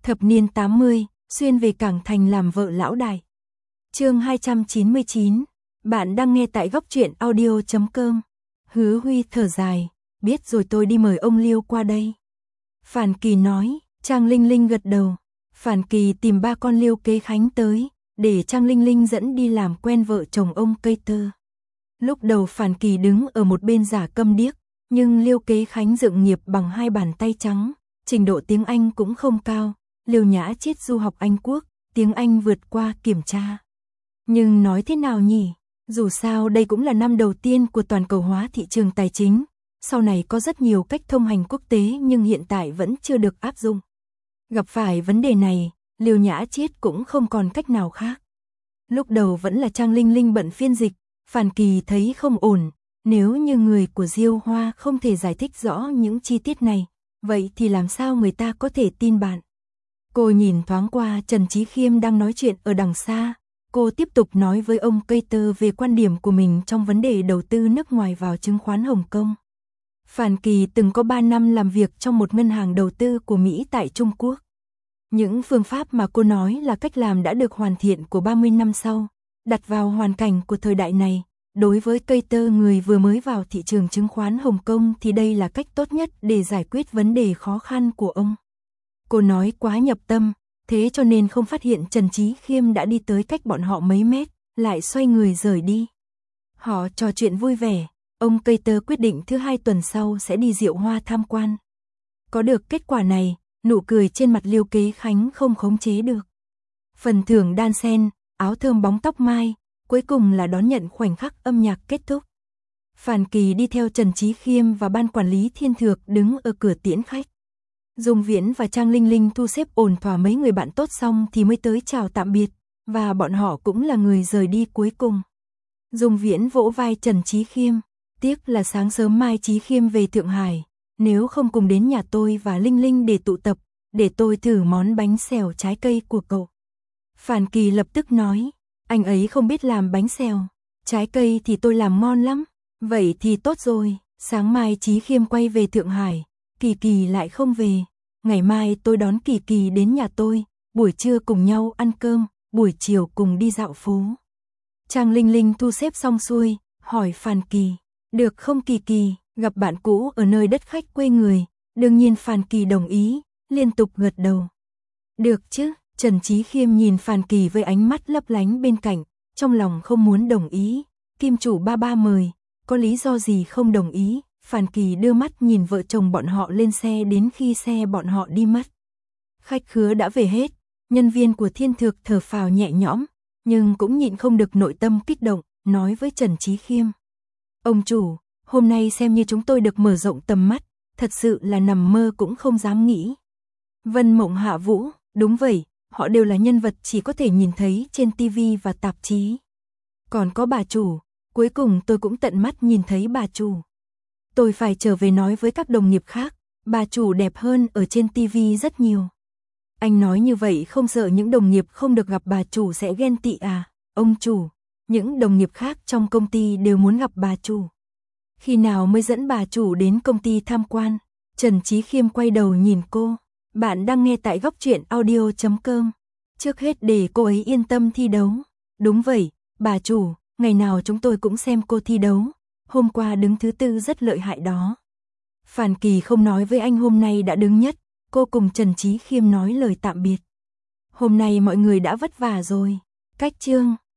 Thập niên 80, xuyên về Cảng Thành làm vợ lão đại. Chương 299. Bạn đang nghe tại góc truyện audio.com. Hứa Huy thở dài, biết rồi, tôi đi mời ông Liêu qua đây. Phản Kỳ nói. Trang Linh Linh gật đầu. Phản Kỳ tìm ba con Liêu Kế Khánh tới, để Trang Linh Linh dẫn đi làm quen vợ chồng ông Cây Tơ. Lúc đầu Phản Kỳ đứng ở một bên giả câm điếc, nhưng Liêu Kế Khánh dựng nghiệp bằng hai bàn tay trắng, trình độ tiếng Anh cũng không cao. Liêu Nhã Chiết du học Anh Quốc, tiếng Anh vượt qua kiểm tra. Nhưng nói thế nào nhỉ? Dù sao đây cũng là năm đầu tiên của toàn cầu hóa thị trường tài chính. Sau này có rất nhiều cách thông hành quốc tế nhưng hiện tại vẫn chưa được áp dụng. Gặp phải vấn đề này, Liêu Nhã Chiết cũng không còn cách nào khác. Lúc đầu vẫn là Trang Linh Linh bận phiên dịch, Phản Kỳ thấy không ổn. Nếu như người của Diêu Hoa không thể giải thích rõ những chi tiết này, vậy thì làm sao người ta có thể tin bạn? Cô nhìn thoáng qua Trần Chí Khiêm đang nói chuyện ở đằng xa. Cô tiếp tục nói với ông Cây Tơ về quan điểm của mình trong vấn đề đầu tư nước ngoài vào chứng khoán Hồng Kông. Phản Kỳ từng có 3 năm làm việc trong một ngân hàng đầu tư của Mỹ tại Trung Quốc. Những phương pháp mà cô nói là cách làm đã được hoàn thiện của 30 năm sau. Đặt vào hoàn cảnh của thời đại này, đối với Cây Tơ, người vừa mới vào thị trường chứng khoán Hồng Kông, thì đây là cách tốt nhất để giải quyết vấn đề khó khăn của ông. Cô nói quá nhập tâm, thế cho nên không phát hiện Trần Chí Khiêm đã đi tới cách bọn họ mấy mét, lại xoay người rời đi. Họ trò chuyện vui vẻ, ông Cây Tơ quyết định thứ 2 tuần sau sẽ đi Diệu Hoa tham quan. Có được kết quả này, nụ cười trên mặt Liêu Kế Khánh không khống chế được. Phần thưởng đan sen, áo thơm bóng tóc mai, cuối cùng là đón nhận khoảnh khắc âm nhạc kết thúc. Phản Kỳ đi theo Trần Chí Khiêm và ban quản lý Thiên Thược đứng ở cửa tiễn khách. Dung Viễn và Trang Linh Linh thu xếp ổn thỏa mấy người bạn tốt xong thì mới tới chào tạm biệt, và bọn họ cũng là người rời đi cuối cùng. Dung Viễn vỗ vai Trần Chí Khiêm, tiếc là sáng sớm mai Chí Khiêm về Thượng Hải, nếu không cùng đến nhà tôi và Linh Linh để tụ tập, để tôi thử món bánh xèo trái cây của cậu. Phản Kỳ lập tức nói, anh ấy không biết làm bánh xèo, trái cây thì tôi làm ngon lắm. Vậy thì tốt rồi, sáng mai Chí Khiêm quay về Thượng Hải, Kỳ Kỳ lại không về. Ngày mai tôi đón Kỳ Kỳ đến nhà tôi, buổi trưa cùng nhau ăn cơm, buổi chiều cùng đi dạo phố. Trang Linh Linh thu xếp xong xuôi, hỏi Phản Kỳ, được không Kỳ Kỳ, gặp bạn cũ ở nơi đất khách quê người. Đương nhiên Phản Kỳ đồng ý, liên tục gật đầu. Được chứ, Trần Chí Khiêm nhìn Phản Kỳ với ánh mắt lấp lánh bên cạnh, trong lòng không muốn đồng ý. Kim chủ ba mời, có lý do gì không đồng ý? Phản Kỳ đưa mắt nhìn vợ chồng bọn họ lên xe đến khi xe bọn họ đi mất. Khách khứa đã về hết, nhân viên của Thiên Thược thở phào nhẹ nhõm, nhưng cũng nhịn không được nội tâm kích động, nói với Trần Chí Khiêm. Ông chủ, hôm nay xem như chúng tôi được mở rộng tầm mắt, thật sự là nằm mơ cũng không dám nghĩ. Vân Mộng Hạ Vũ, đúng vậy, họ đều là nhân vật chỉ có thể nhìn thấy trên TV và tạp chí. Còn có bà chủ, cuối cùng tôi cũng tận mắt nhìn thấy bà chủ. Tôi phải trở về nói với các đồng nghiệp khác, bà chủ đẹp hơn ở trên TV rất nhiều. Anh nói như vậy không sợ những đồng nghiệp không được gặp bà chủ sẽ ghen tị à? Ông chủ, những đồng nghiệp khác trong công ty đều muốn gặp bà chủ. Khi nào mới dẫn bà chủ đến công ty tham quan? Trần Chí Khiêm quay đầu nhìn cô. Bạn đang nghe tại góc truyện audio.com. Trước hết để cô ấy yên tâm thi đấu. Đúng vậy, bà chủ, ngày nào chúng tôi cũng xem cô thi đấu. Hôm qua đứng thứ 4 rất lợi hại đó. Phản Kỳ không nói với anh hôm nay đã đứng nhất, cô cùng Trần Chí Khiêm nói lời tạm biệt. Hôm nay mọi người đã vất vả rồi. Cách chương